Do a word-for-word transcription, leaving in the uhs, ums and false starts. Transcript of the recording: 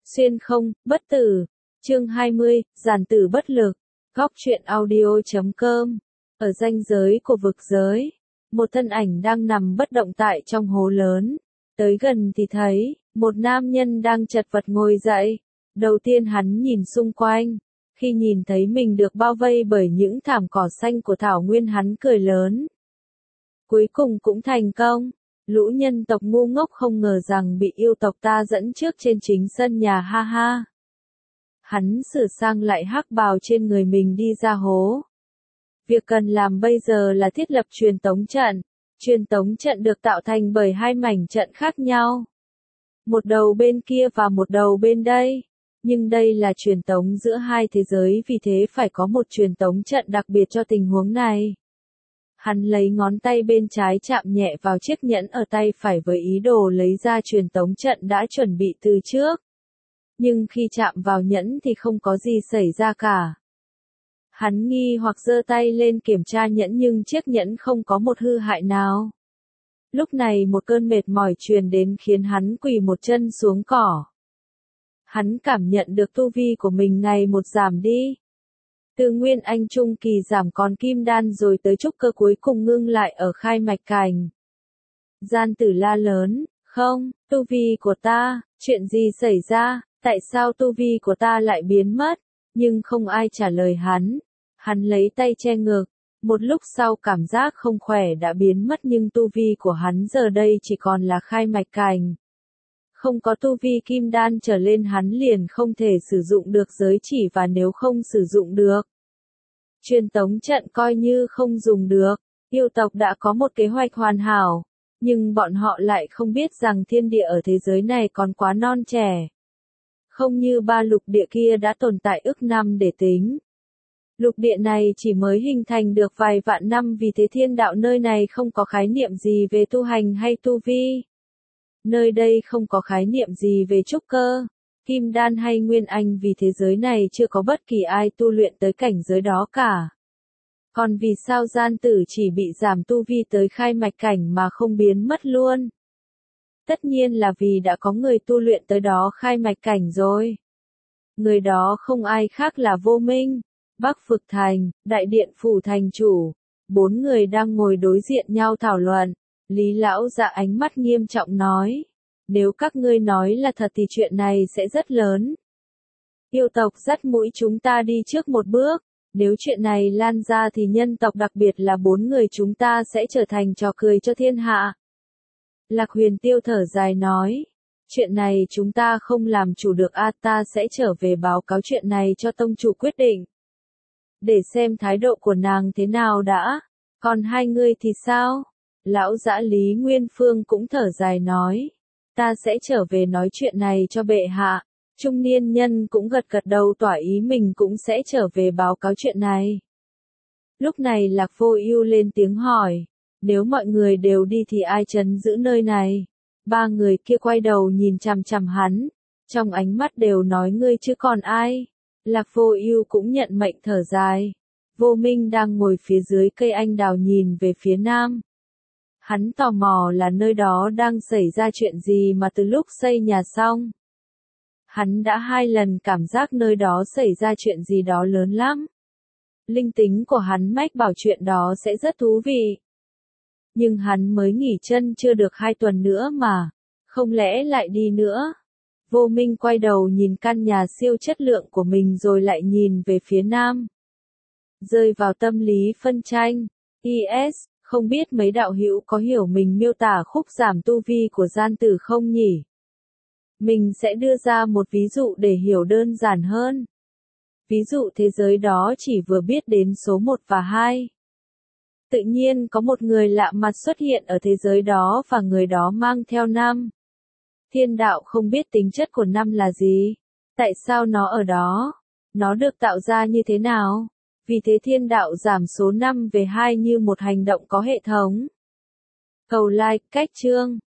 Xuyên không, bất tử. Chương hai mươi, giản tử bất lực. Góc truyện audio chấm com. Ở ranh giới của vực giới, một thân ảnh đang nằm bất động tại trong hố lớn. Tới gần thì thấy, một nam nhân đang chật vật ngồi dậy. Đầu tiên hắn nhìn xung quanh. Khi nhìn thấy mình được bao vây bởi những thảm cỏ xanh của thảo nguyên, hắn cười lớn. Cuối cùng cũng thành công. Lũ nhân tộc ngu ngốc không ngờ rằng bị yêu tộc ta dẫn trước trên chính sân nhà, ha ha. Hắn sửa sang lại hắc bào trên người mình đi ra hố. Việc cần làm bây giờ là thiết lập truyền tống trận. Truyền tống trận được tạo thành bởi hai mảnh trận khác nhau. Một đầu bên kia và một đầu bên đây. Nhưng đây là truyền tống giữa hai thế giới, vì thế phải có một truyền tống trận đặc biệt cho tình huống này. Hắn lấy ngón tay bên trái chạm nhẹ vào chiếc nhẫn ở tay phải với ý đồ lấy ra truyền tống trận đã chuẩn bị từ trước. Nhưng khi chạm vào nhẫn thì không có gì xảy ra cả. Hắn nghi hoặc giơ tay lên kiểm tra nhẫn nhưng chiếc nhẫn không có một hư hại nào. Lúc này một cơn mệt mỏi truyền đến khiến hắn quỳ một chân xuống cỏ. Hắn cảm nhận được tu vi của mình ngày một giảm đi. Từ Nguyên Anh Trung kỳ giảm còn Kim Đan rồi tới trúc cơ, cuối cùng ngưng lại ở khai mạch cành. Gian tử la lớn, không, tu vi của ta, chuyện gì xảy ra, tại sao tu vi của ta lại biến mất, nhưng không ai trả lời hắn. Hắn lấy tay che ngực, một lúc sau cảm giác không khỏe đã biến mất nhưng tu vi của hắn giờ đây chỉ còn là khai mạch cành. Không có tu vi kim đan trở lên hắn liền không thể sử dụng được giới chỉ, và nếu không sử dụng được truyền tống trận coi như không dùng được. Yêu tộc đã có một kế hoạch hoàn hảo, nhưng bọn họ lại không biết rằng thiên địa ở thế giới này còn quá non trẻ. Không như ba lục địa kia đã tồn tại ức năm để tính. Lục địa này chỉ mới hình thành được vài vạn năm, vì thế thiên đạo nơi này không có khái niệm gì về tu hành hay tu vi. Nơi đây không có khái niệm gì về trúc cơ, kim đan hay nguyên anh, vì thế giới này chưa có bất kỳ ai tu luyện tới cảnh giới đó cả. Còn vì sao gian tử chỉ bị giảm tu vi tới khai mạch cảnh mà không biến mất luôn? Tất nhiên là vì đã có người tu luyện tới đó khai mạch cảnh rồi. Người đó không ai khác là Vô Minh, Bắc Phực Thành, Đại Điện Phủ Thành Chủ. Bốn người đang ngồi đối diện nhau thảo luận. Lý lão dạ ánh mắt nghiêm trọng nói. Nếu các ngươi nói là thật thì chuyện này sẽ rất lớn. Yêu tộc dắt mũi chúng ta đi trước một bước. Nếu chuyện này lan ra thì nhân tộc, đặc biệt là bốn người chúng ta, sẽ trở thành trò cười cho thiên hạ. Lạc Huyền Tiêu thở dài nói. Chuyện này chúng ta không làm chủ được, a ta sẽ trở về báo cáo chuyện này cho tông chủ quyết định. Để xem thái độ của nàng thế nào đã. Còn hai người thì sao? Lão dã Lý Nguyên Phương cũng thở dài nói. Ta sẽ trở về nói chuyện này cho bệ hạ. Trung niên nhân cũng gật gật đầu tỏ ý mình cũng sẽ trở về báo cáo chuyện này. Lúc này Lạc Vô Ưu lên tiếng hỏi. Nếu mọi người đều đi thì ai trấn giữ nơi này? Ba người kia quay đầu nhìn chằm chằm hắn. Trong ánh mắt đều nói ngươi chứ còn ai? Lạc Vô Ưu cũng nhận mệnh thở dài. Vô Minh đang ngồi phía dưới cây anh đào nhìn về phía nam. Hắn tò mò là nơi đó đang xảy ra chuyện gì mà từ lúc xây nhà xong. Hắn đã hai lần cảm giác nơi đó xảy ra chuyện gì đó lớn lắm. Linh tính của hắn mách bảo chuyện đó sẽ rất thú vị. Nhưng hắn mới nghỉ chân chưa được hai tuần nữa mà. Không lẽ lại đi nữa? Vô Minh quay đầu nhìn căn nhà siêu chất lượng của mình rồi lại nhìn về phía nam. Rơi vào tâm lý phân tranh. i s, không biết mấy đạo hữu có hiểu mình miêu tả khúc giảm tu vi của gian tử không nhỉ? Mình sẽ đưa ra một ví dụ để hiểu đơn giản hơn. Ví dụ thế giới đó chỉ vừa biết đến số một và hai. Tự nhiên có một người lạ mặt xuất hiện ở thế giới đó và người đó mang theo năm. Thiên đạo không biết tính chất của năm là gì. Tại sao nó ở đó? Nó được tạo ra như thế nào? Vì thế thiên đạo giảm số năm về hai như một hành động có hệ thống. Cầu like, cách chương.